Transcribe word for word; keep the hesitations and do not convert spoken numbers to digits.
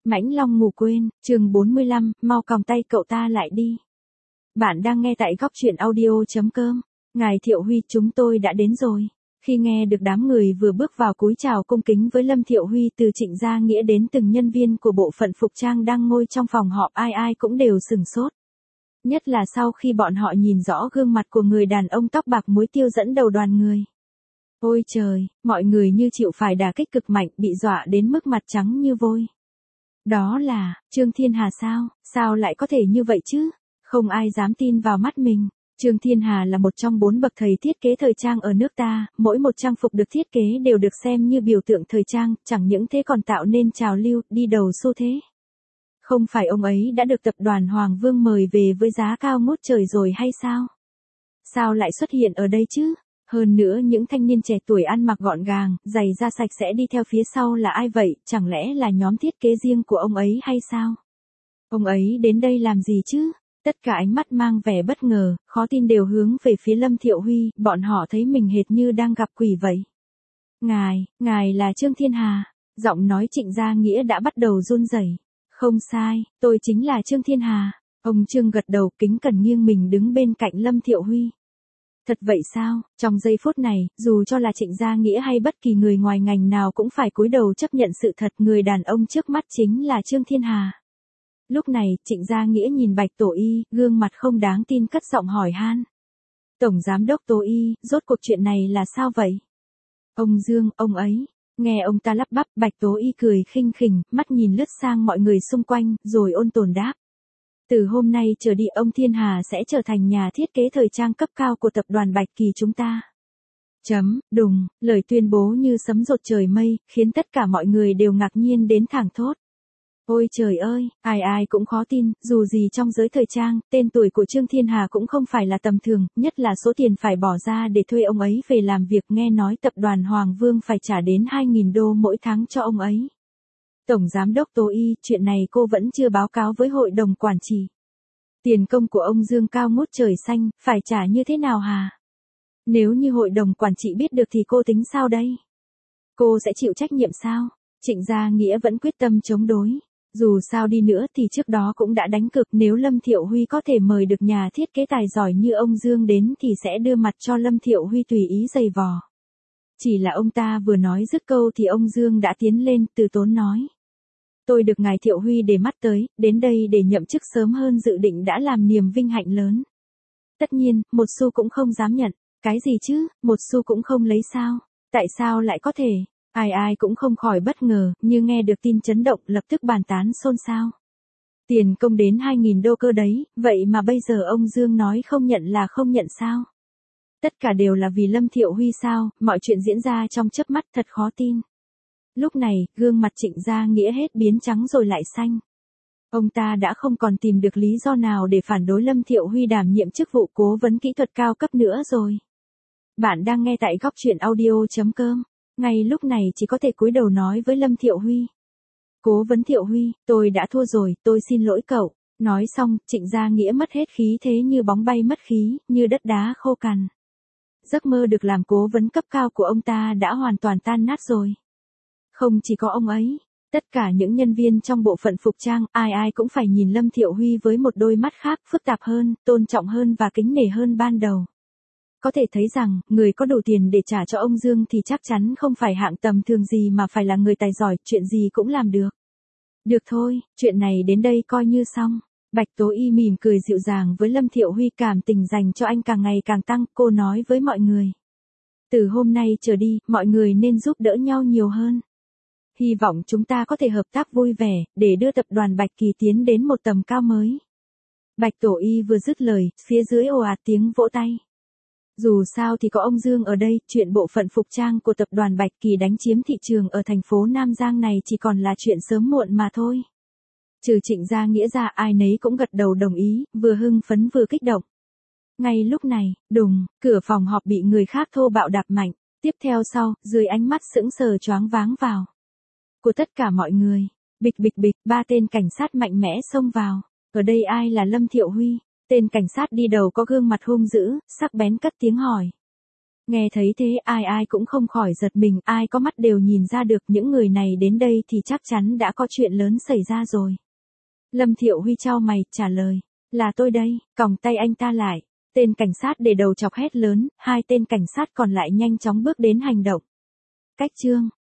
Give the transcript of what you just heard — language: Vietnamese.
Mãnh Long ngủ quên, chương bốn mươi lăm, mau còng tay cậu ta lại đi. Bạn đang nghe tại góc truyện audio chấm com. Ngài Thiệu Huy, chúng tôi đã đến rồi. Khi nghe được đám người vừa bước vào cúi chào cung kính với Lâm Thiệu Huy, từ Trịnh Gia Nghĩa đến từng nhân viên của bộ phận phục trang đang ngồi trong phòng họp, ai ai cũng đều sửng sốt. Nhất là sau khi bọn họ nhìn rõ gương mặt của người đàn ông tóc bạc muối tiêu dẫn đầu đoàn người. Ôi trời, mọi người như chịu phải đả kích cực mạnh, bị dọa đến mức mặt trắng như vôi. Đó là, Trương Thiên Hà sao, sao lại có thể như vậy chứ? Không ai dám tin vào mắt mình. Trương Thiên Hà là một trong bốn bậc thầy thiết kế thời trang ở nước ta, mỗi một trang phục được thiết kế đều được xem như biểu tượng thời trang, chẳng những thế còn tạo nên trào lưu, đi đầu xu thế. Không phải ông ấy đã được tập đoàn Hoàng Vương mời về với giá cao ngút trời rồi hay sao? Sao lại xuất hiện ở đây chứ? Hơn nữa những thanh niên trẻ tuổi ăn mặc gọn gàng, giày da sạch sẽ đi theo phía sau là ai vậy, chẳng lẽ là nhóm thiết kế riêng của ông ấy hay sao? Ông ấy đến đây làm gì chứ? Tất cả ánh mắt mang vẻ bất ngờ, khó tin đều hướng về phía Lâm Thiệu Huy, bọn họ thấy mình hệt như đang gặp quỷ vậy. Ngài, ngài là Trương Thiên Hà, giọng nói Trịnh Gia Nghĩa đã bắt đầu run rẩy. Không sai, tôi chính là Trương Thiên Hà. Ông Trương gật đầu kính cẩn nghiêng mình đứng bên cạnh Lâm Thiệu Huy. Thật vậy sao? Trong giây phút này, dù cho là Trịnh Gia Nghĩa hay bất kỳ người ngoài ngành nào cũng phải cúi đầu chấp nhận sự thật, người đàn ông trước mắt chính là Trương Thiên Hà. Lúc này, Trịnh Gia Nghĩa nhìn Bạch Tổ Y, gương mặt không đáng tin cất giọng hỏi han. Tổng Giám đốc Tổ Y, rốt cuộc chuyện này là sao vậy? Ông Dương, ông ấy. Nghe ông ta lắp bắp, Bạch Tố Y cười khinh khỉnh, mắt nhìn lướt sang mọi người xung quanh, rồi ôn tồn đáp. Từ hôm nay trở đi ông Thiên Hà sẽ trở thành nhà thiết kế thời trang cấp cao của tập đoàn Bạch Kỳ chúng ta. Chấm, đùng, lời tuyên bố như sấm dột trời mây, khiến tất cả mọi người đều ngạc nhiên đến thảng thốt. Ôi trời ơi, ai ai cũng khó tin, dù gì trong giới thời trang, tên tuổi của Trương Thiên Hà cũng không phải là tầm thường, nhất là số tiền phải bỏ ra để thuê ông ấy về làm việc, nghe nói tập đoàn Hoàng Vương phải trả đến hai nghìn đô mỗi tháng cho ông ấy. Tổng Giám đốc Tố Y, chuyện này cô vẫn chưa báo cáo với hội đồng quản trị. Tiền công của ông Dương cao ngút trời xanh, phải trả như thế nào hả? Nếu như hội đồng quản trị biết được thì cô tính sao đây? Cô sẽ chịu trách nhiệm sao? Trịnh Gia Nghĩa vẫn quyết tâm chống đối. Dù sao đi nữa thì trước đó cũng đã đánh cược, nếu Lâm Thiệu Huy có thể mời được nhà thiết kế tài giỏi như ông Dương đến thì sẽ đưa mặt cho Lâm Thiệu Huy tùy ý giày vò. Chỉ là ông ta vừa nói dứt câu thì ông Dương đã tiến lên, từ tốn nói. Tôi được ngài Thiệu Huy để mắt tới, đến đây để nhậm chức sớm hơn dự định đã làm niềm vinh hạnh lớn. Tất nhiên, một xu cũng không dám nhận. Cái gì chứ, một xu cũng không lấy sao? Tại sao lại có thể? Ai ai cũng không khỏi bất ngờ, như nghe được tin chấn động lập tức bàn tán xôn xao. Tiền công đến hai nghìn đô cơ đấy, vậy mà bây giờ ông Dương nói không nhận là không nhận sao? Tất cả đều là vì Lâm Thiệu Huy sao, mọi chuyện diễn ra trong chớp mắt thật khó tin. Lúc này, gương mặt Trịnh Gia Nghĩa hết biến trắng rồi lại xanh. Ông ta đã không còn tìm được lý do nào để phản đối Lâm Thiệu Huy đảm nhiệm chức vụ cố vấn kỹ thuật cao cấp nữa rồi. Bạn đang nghe tại góc truyện audio chấm com. Ngay lúc này chỉ có thể cúi đầu nói với Lâm Thiệu Huy. Cố vấn Thiệu Huy, tôi đã thua rồi, tôi xin lỗi cậu. Nói xong, Trịnh Gia Nghĩa mất hết khí thế như bóng bay mất khí, như đất đá khô cằn. Giấc mơ được làm cố vấn cấp cao của ông ta đã hoàn toàn tan nát rồi. Không chỉ có ông ấy, tất cả những nhân viên trong bộ phận phục trang, ai ai cũng phải nhìn Lâm Thiệu Huy với một đôi mắt khác, phức tạp hơn, tôn trọng hơn và kính nể hơn ban đầu. Có thể thấy rằng, người có đủ tiền để trả cho ông Dương thì chắc chắn không phải hạng tầm thường gì mà phải là người tài giỏi, chuyện gì cũng làm được. Được thôi, chuyện này đến đây coi như xong. Bạch Tố Y mỉm cười dịu dàng với Lâm Thiệu Huy, cảm tình dành cho anh càng ngày càng tăng, cô nói với mọi người. Từ hôm nay trở đi, mọi người nên giúp đỡ nhau nhiều hơn. Hy vọng chúng ta có thể hợp tác vui vẻ, để đưa tập đoàn Bạch Kỳ tiến đến một tầm cao mới. Bạch Tổ Y vừa dứt lời, phía dưới ồ ạt tiếng vỗ tay. Dù sao thì có ông Dương ở đây, chuyện bộ phận phục trang của tập đoàn Bạch Kỳ đánh chiếm thị trường ở thành phố Nam Giang này chỉ còn là chuyện sớm muộn mà thôi. Trừ Trịnh Gia Nghĩa ra, ai nấy cũng gật đầu đồng ý, vừa hưng phấn vừa kích động. Ngay lúc này, đùng, cửa phòng họp bị người khác thô bạo đạp mạnh, tiếp theo sau, dưới ánh mắt sững sờ choáng váng vào của tất cả mọi người, bịch bịch bịch, ba tên cảnh sát mạnh mẽ xông vào. Ở đây ai là Lâm Thiệu Huy? Tên cảnh sát đi đầu có gương mặt hung dữ, sắc bén cất tiếng hỏi. Nghe thấy thế ai ai cũng không khỏi giật mình, ai có mắt đều nhìn ra được những người này đến đây thì chắc chắn đã có chuyện lớn xảy ra rồi. Lâm Thiệu Huy chau mày, trả lời, là tôi đây, còng tay anh ta lại. Tên cảnh sát để đầu chọc hét lớn, hai tên cảnh sát còn lại nhanh chóng bước đến hành động. Cách chương